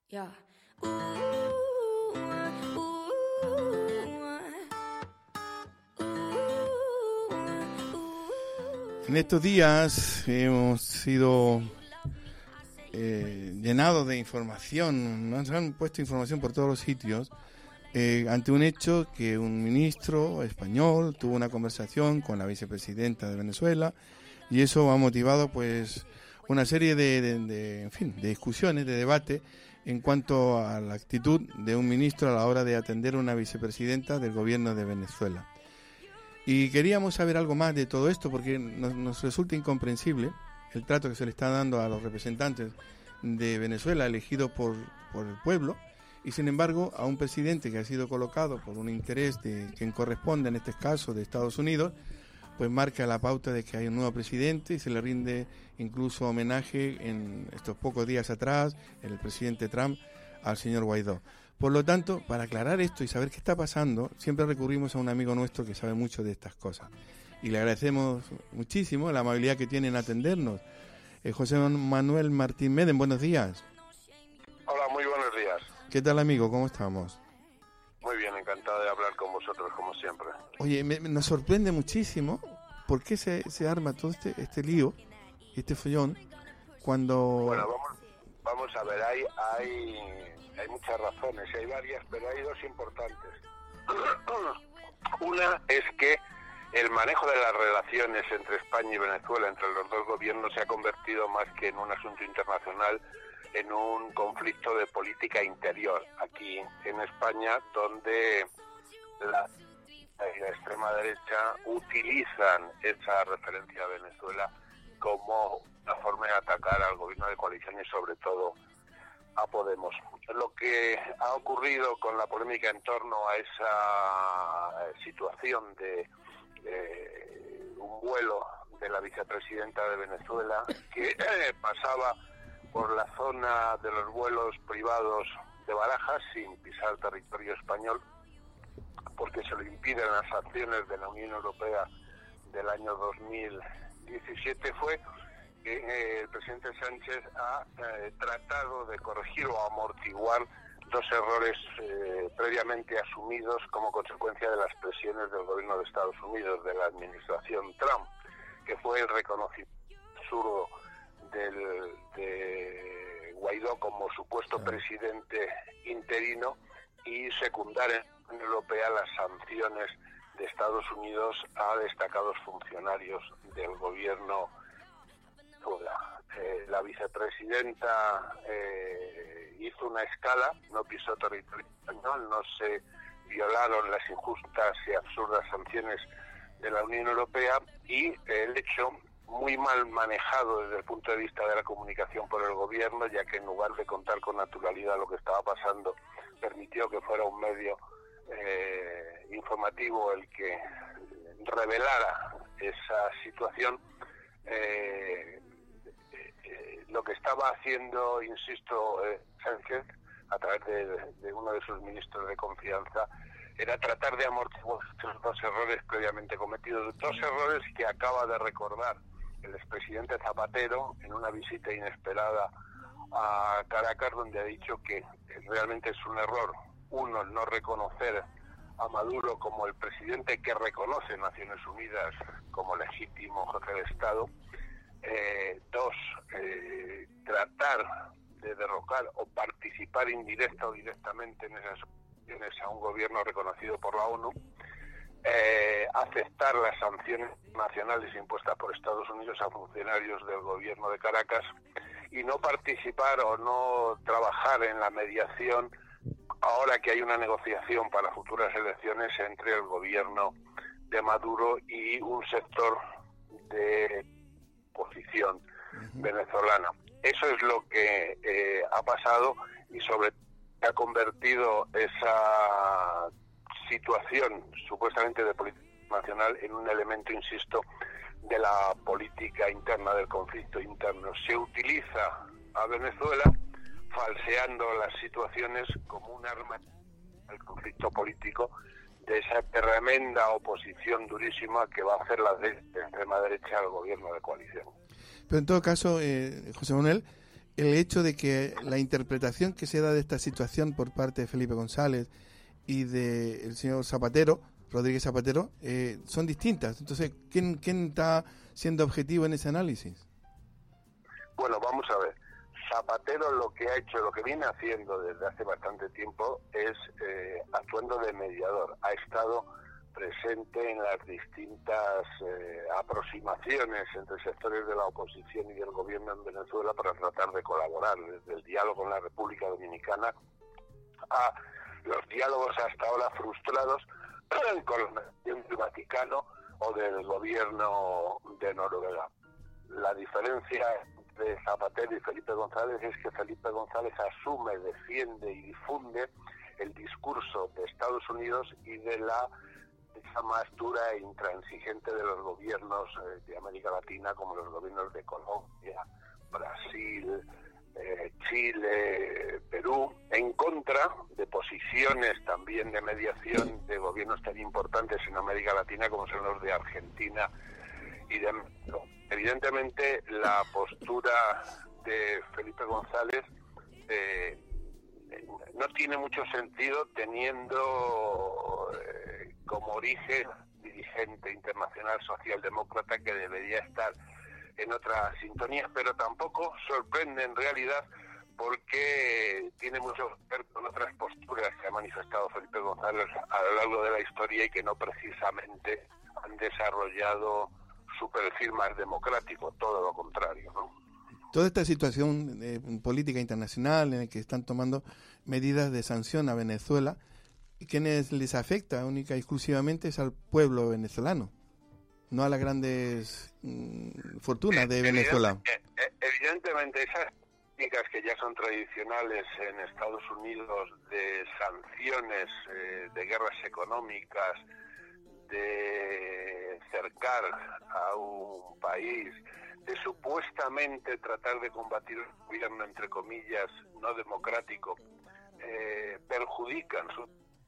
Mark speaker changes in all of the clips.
Speaker 1: Yeah.
Speaker 2: En estos días hemos sido llenados de información, nos han puesto información por todos los sitios, ante un hecho que un ministro español tuvo una conversación con la vicepresidenta de Venezuela, y eso ha motivado pues una serie de discusiones, de debate en cuanto a la actitud de un ministro a la hora de atender a una vicepresidenta del gobierno de Venezuela. Y queríamos saber algo más de todo esto porque nos resulta incomprensible el trato que se le está dando a los representantes de Venezuela elegidos por el pueblo, y sin embargo a un presidente que ha sido colocado por un interés de quien corresponde, en este caso de Estados Unidos, pues marca la pauta de que hay un nuevo presidente y se le rinde incluso homenaje en estos pocos días atrás, el presidente Trump, al señor Guaidó. Por lo tanto, para aclarar esto y saber qué está pasando, siempre recurrimos a un amigo nuestro que sabe mucho de estas cosas. Y le agradecemos muchísimo la amabilidad que tiene en atendernos. José Manuel Martín Meden, buenos días.
Speaker 3: Hola, muy buenos días.
Speaker 2: ¿Qué tal, amigo? ¿Cómo estamos?
Speaker 3: Muy bien, encantado de hablar con vosotros, como siempre.
Speaker 2: Oye, nos sorprende muchísimo por qué se arma todo este lío, este follón, cuando...
Speaker 3: Bueno, vamos a ver, hay muchas razones, hay varias, pero hay dos importantes. Una es que el manejo de las relaciones entre España y Venezuela, entre los dos gobiernos, se ha convertido más que en un asunto internacional, en un conflicto de política interior aquí en España, donde la extrema derecha utilizan esa referencia a Venezuela como una forma de atacar al gobierno de coalición y sobre todo a Podemos. Lo que ha ocurrido con la polémica en torno a esa situación de un vuelo de la vicepresidenta de Venezuela que pasaba por la zona de los vuelos privados de Barajas sin pisar territorio español, porque se lo impiden las sanciones de la Unión Europea del año 2017, fue que el presidente Sánchez ha tratado de corregir o amortiguar dos errores previamente asumidos como consecuencia de las presiones del gobierno de Estados Unidos, de la administración Trump, que fue el reconocimiento absurdo de Guaidó como supuesto presidente interino y secundar en la Unión Europea las sanciones de Estados Unidos a destacados funcionarios del gobierno. La vicepresidenta hizo una escala, no pisó territorio español, no se violaron las injustas y absurdas sanciones de la Unión Europea, y el hecho muy mal manejado desde el punto de vista de la comunicación por el gobierno, ya que en lugar de contar con naturalidad lo que estaba pasando, permitió que fuera un medio informativo el que revelara esa situación. Lo que estaba haciendo, insisto, Sánchez, a través de uno de sus ministros de confianza, era tratar de amortiguar esos dos errores previamente cometidos, dos errores que acaba de recordar el expresidente Zapatero en una visita inesperada a Caracas, donde ha dicho que realmente es un error, uno, el no reconocer a Maduro como el presidente que reconoce Naciones Unidas como legítimo jefe de Estado, dos, tratar de derrocar o participar indirecta o directamente en esas acciones a un gobierno reconocido por la ONU, aceptar las sanciones nacionales impuestas por Estados Unidos a funcionarios del gobierno de Caracas y no participar o no trabajar en la mediación ahora que hay una negociación para futuras elecciones entre el gobierno de Maduro y un sector de oposición venezolana. Eso es lo que ha pasado y sobre todo ha convertido esa situación supuestamente de política nacional en un elemento, insisto, de la política interna, del conflicto interno. Se utiliza a Venezuela falseando las situaciones como un arma del conflicto político, de esa tremenda oposición durísima que va a hacer la extrema derecha al gobierno de coalición.
Speaker 2: Pero en todo caso, José Manuel, el hecho de que la interpretación que se da de esta situación por parte de Felipe González y del señor Zapatero, Rodríguez Zapatero, son distintas. Entonces, ¿quién está siendo objetivo en ese análisis?
Speaker 3: Bueno, vamos a ver. Zapatero lo que ha hecho, lo que viene haciendo desde hace bastante tiempo es actuando de mediador. Ha estado presente en las distintas aproximaciones entre sectores de la oposición y del gobierno en Venezuela para tratar de colaborar, desde el diálogo con la República Dominicana a los diálogos hasta ahora frustrados con la nación del Vaticano o del gobierno de Noruega. La diferencia entre Zapatero y Felipe González es que Felipe González asume, defiende y difunde el discurso de Estados Unidos y de la más dura e intransigente de los gobiernos de América Latina, como los gobiernos de Colombia, Brasil, Chile, Perú, en contra de posiciones también de mediación de gobiernos tan importantes en América Latina como son los de Argentina y de México. Evidentemente, la postura de Felipe González no tiene mucho sentido teniendo como origen dirigente internacional socialdemócrata que debería estar en otra sintonía, pero tampoco sorprende en realidad porque tiene mucho que ver con otras posturas que ha manifestado Felipe González a lo largo de la historia y que no precisamente han desarrollado su perfil más democrático, todo lo contrario, ¿no?
Speaker 2: Toda esta situación política internacional en la que están tomando medidas de sanción a Venezuela, quienes les afecta única y exclusivamente es al pueblo venezolano, no a las grandes fortunas de Venezuela.
Speaker 3: Evidentemente, esas técnicas que ya son tradicionales en Estados Unidos de sanciones, de guerras económicas, de cercar a un país, de supuestamente tratar de combatir un gobierno, entre comillas, no democrático, perjudican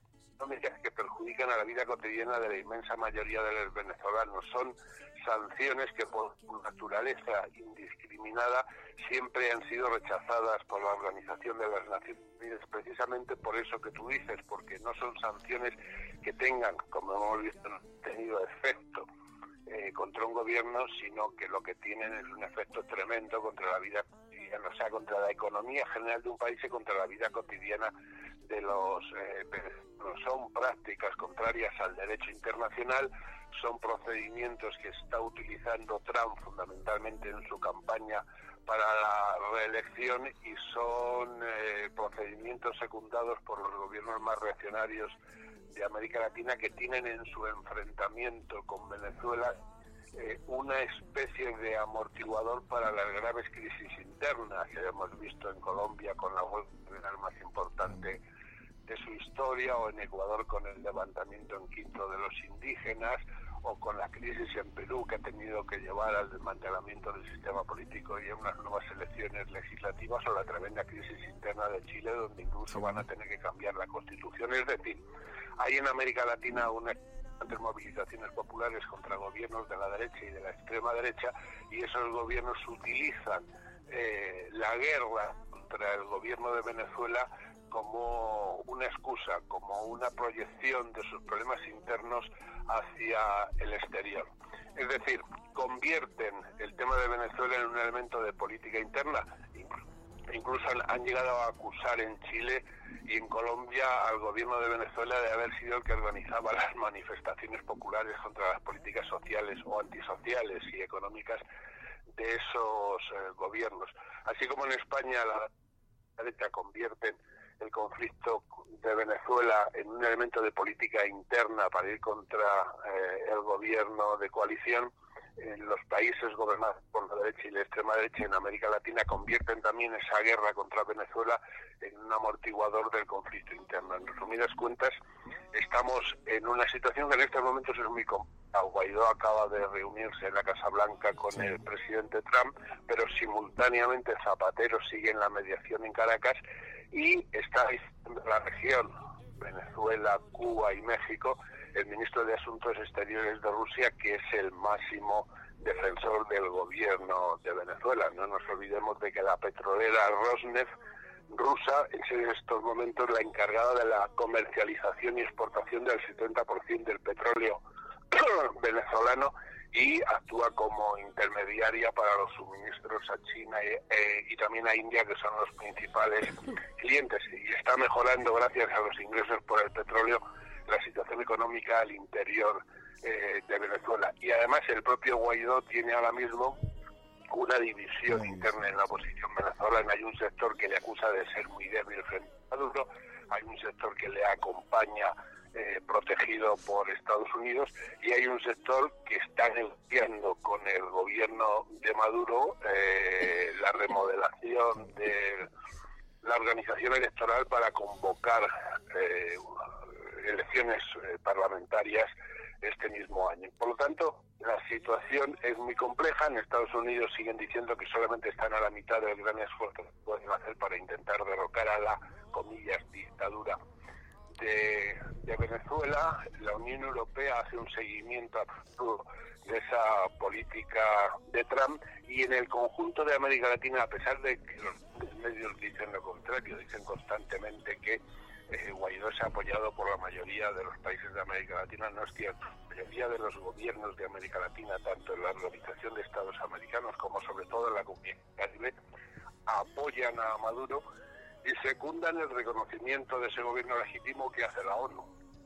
Speaker 3: que perjudican a la vida cotidiana de la inmensa mayoría de los venezolanos. Son sanciones que por su naturaleza indiscriminada siempre han sido rechazadas por la Organización de las Naciones Unidas, precisamente por eso que tú dices, porque no son sanciones que tengan, como hemos visto, tenido efecto contra un gobierno, sino que lo que tienen es un efecto tremendo contra la vida cotidiana, o sea, contra la economía general de un país y contra la vida cotidiana de los venezolanos. Son prácticas contrarias al derecho internacional, son procedimientos que está utilizando Trump fundamentalmente en su campaña para la reelección y son procedimientos secundados por los gobiernos más reaccionarios de América Latina, que tienen en su enfrentamiento con Venezuela una especie de amortiguador para las graves crisis internas que hemos visto en Colombia con la huelga general más importante de su historia, o en Ecuador con el levantamiento en Quito de los indígenas, o con la crisis en Perú que ha tenido que llevar al desmantelamiento del sistema político y a unas nuevas elecciones legislativas, o la tremenda crisis interna de Chile, donde incluso van a tener que cambiar la Constitución. Es decir, hay en América Latina unas movilizaciones populares contra gobiernos de la derecha y de la extrema derecha, y esos gobiernos utilizan la guerra contra el gobierno de Venezuela como una excusa, como una proyección de sus problemas internos hacia el exterior. Es decir, convierten el tema de Venezuela en un elemento de política interna. Incluso han llegado a acusar en Chile y en Colombia al gobierno de Venezuela de haber sido el que organizaba las manifestaciones populares contra las políticas sociales o antisociales y económicas de esos gobiernos. Así como en España la derecha convierten el conflicto de Venezuela en un elemento de política interna para ir contra el gobierno de coalición, en los países gobernados por la derecha y la extrema derecha en América Latina convierten también esa guerra contra Venezuela en un amortiguador del conflicto interno. En resumidas cuentas, estamos en una situación que en estos momentos es muy complicada. Guaidó acaba de reunirse en la Casa Blanca con el presidente Trump, pero simultáneamente Zapatero sigue en la mediación en Caracas y está en la región, Venezuela, Cuba y México, el ministro de Asuntos Exteriores de Rusia, que es el máximo defensor del gobierno de Venezuela. No nos olvidemos de que la petrolera Rosneft rusa es en estos momentos la encargada de la comercialización y exportación del 70% del petróleo venezolano y actúa como intermediaria para los suministros a China y también a India, que son los principales clientes, y está mejorando gracias a los ingresos por el petróleo la situación económica al interior de Venezuela. Y además el propio Guaidó tiene ahora mismo una división interna en la oposición venezolana. Hay un sector que le acusa de ser muy débil frente a Maduro, hay un sector que le acompaña protegido por Estados Unidos, y hay un sector que está negociando con el gobierno de Maduro la remodelación de la organización electoral para convocar elecciones parlamentarias este mismo año. Por lo tanto, la situación es muy compleja. En Estados Unidos siguen diciendo que solamente están a la mitad del gran esfuerzo que pueden hacer para intentar derrocar a la, comillas, dictadura de Venezuela. La Unión Europea hace un seguimiento absoluto de esa política de Trump, y en el conjunto de América Latina, a pesar de que los medios dicen lo contrario, dicen constantemente que Guaidó es apoyado por la mayoría de los países de América Latina, no es cierto. La mayoría de los gobiernos de América Latina, tanto en la Organización de Estados Americanos como sobre todo en la Comunidad Caribe, apoyan a Maduro y secundan el reconocimiento de ese gobierno legítimo que hace la ONU.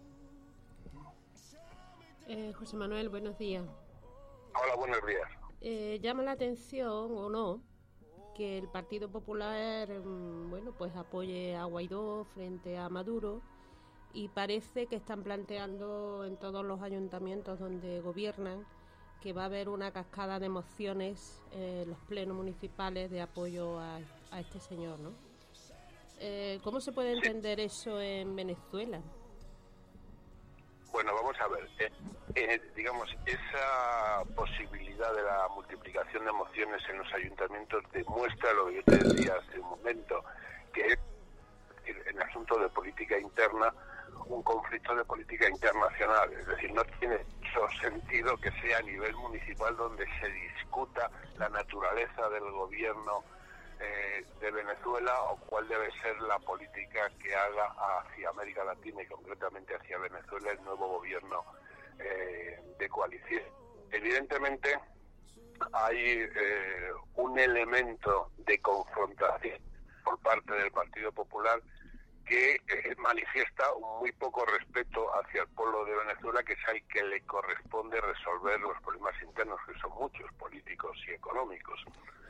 Speaker 1: José Manuel, buenos días.
Speaker 3: Hola, buenos días.
Speaker 1: Llama la atención, o no, que el Partido Popular, pues apoye a Guaidó frente a Maduro, y parece que están planteando en todos los ayuntamientos donde gobiernan que va a haber una cascada de mociones en los plenos municipales de apoyo a este señor, ¿no? ¿Cómo se puede entender eso en Venezuela?
Speaker 3: Bueno, vamos a ver. Digamos, esa posibilidad de la multiplicación de mociones en los ayuntamientos demuestra lo que yo te decía hace un momento, que es, en asunto de política interna, un conflicto de política internacional. Es decir, no tiene mucho sentido que sea a nivel municipal donde se discuta la naturaleza del gobierno de Venezuela o cuál debe ser la política que haga hacia América Latina y concretamente hacia Venezuela el nuevo gobierno de coalición. Evidentemente hay un elemento de confrontación por parte del Partido Popular que manifiesta un muy poco respeto hacia el pueblo de Venezuela, que es al que le corresponde resolver los problemas internos, que son muchos, políticos y económicos.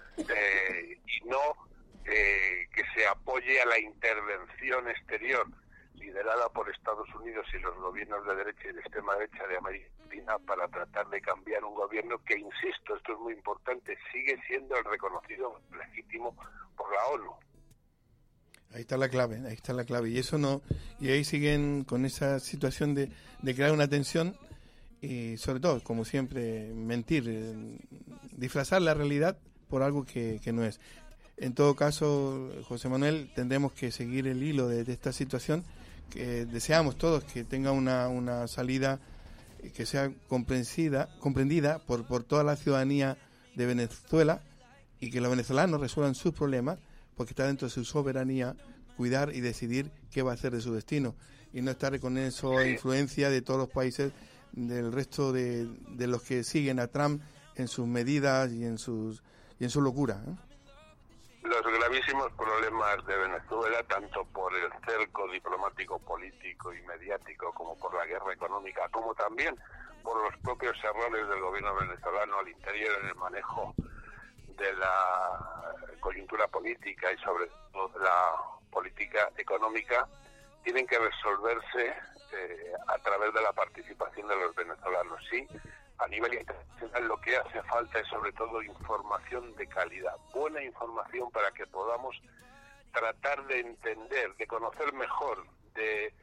Speaker 3: Y no que se apoye a la intervención exterior liderada por Estados Unidos y los gobiernos de derecha y de extrema derecha de América Latina para tratar de cambiar un gobierno que, insisto, esto es muy importante, sigue siendo el reconocido legítimo por la ONU.
Speaker 2: Ahí está la clave, y eso no, y ahí siguen con esa situación de crear una tensión y sobre todo, como siempre, mentir, disfrazar la realidad por algo que no es. En todo caso, José Manuel, tendremos que seguir el hilo de esta situación, que deseamos todos que tenga una salida que sea comprendida por toda la ciudadanía de Venezuela, y que los venezolanos resuelvan sus problemas, porque está dentro de su soberanía cuidar y decidir qué va a hacer de su destino, y no estar con esa influencia de todos los países, del resto de los que siguen a Trump en sus medidas y en su locura, ¿eh?
Speaker 3: Los gravísimos problemas de Venezuela, tanto por el cerco diplomático, político y mediático, como por la guerra económica, como también por los propios errores del gobierno venezolano al interior en el manejo de la coyuntura política y sobre todo de la política económica, tienen que resolverse a través de la participación de los venezolanos. Sí, a nivel internacional lo que hace falta es sobre todo información de calidad, buena información para que podamos tratar de entender, de conocer mejor, de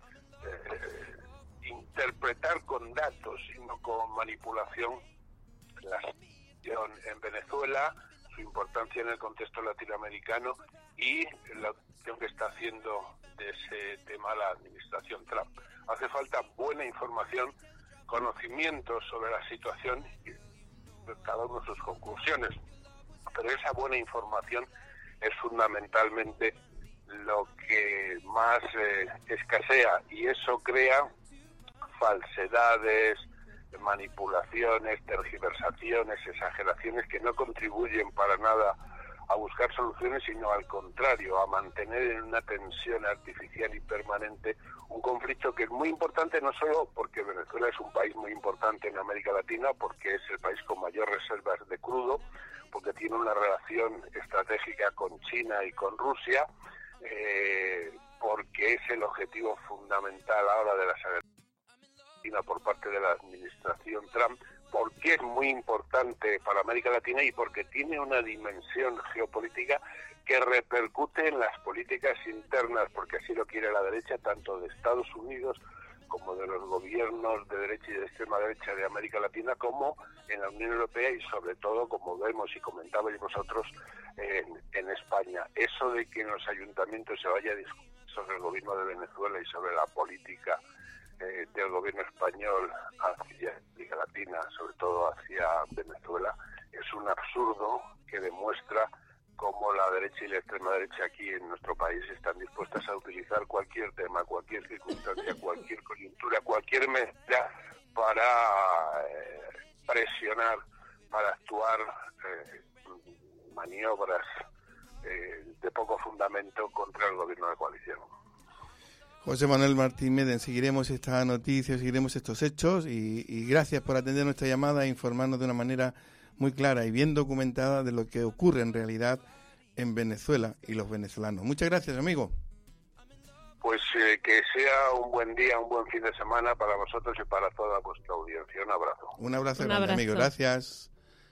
Speaker 3: interpretar con datos y no con manipulación la situación en Venezuela, su importancia en el contexto latinoamericano y la acción que está haciendo de ese tema la administración Trump. Hace falta buena información, conocimiento sobre la situación, cada uno sus conclusiones. Pero esa buena información es fundamentalmente lo que más escasea, y eso crea falsedades, manipulaciones, tergiversaciones, exageraciones que no contribuyen para nada a buscar soluciones, sino al contrario, a mantener en una tensión artificial y permanente un conflicto que es muy importante, no solo porque Venezuela es un país muy importante en América Latina, porque es el país con mayor reservas de crudo, porque tiene una relación estratégica con China y con Rusia, porque es el objetivo fundamental ahora de la China por parte de la administración Trump, porque es muy importante para América Latina y porque tiene una dimensión geopolítica que repercute en las políticas internas, porque así lo quiere la derecha, tanto de Estados Unidos como de los gobiernos de derecha y de extrema derecha de América Latina, como en la Unión Europea y sobre todo, como vemos y comentabais vosotros, en España. Eso de que en los ayuntamientos se vaya a discutir sobre el gobierno de Venezuela y sobre la política del gobierno español hacia América Latina, sobre todo hacia Venezuela, es un absurdo que demuestra cómo la derecha y la extrema derecha aquí en nuestro país están dispuestas a utilizar cualquier tema, cualquier circunstancia, cualquier coyuntura, cualquier medida para presionar, para actuar maniobras de poco fundamento contra el gobierno de coalición.
Speaker 2: José Manuel Martín Meden, seguiremos esta noticia, seguiremos estos hechos y gracias por atender nuestra llamada e informarnos de una manera muy clara y bien documentada de lo que ocurre en realidad en Venezuela y los venezolanos. Muchas gracias, amigo.
Speaker 3: Pues que sea un buen día, un buen fin de semana para vosotros y para toda vuestra audiencia. Un abrazo.
Speaker 2: Un abrazo grande, amigo. Gracias.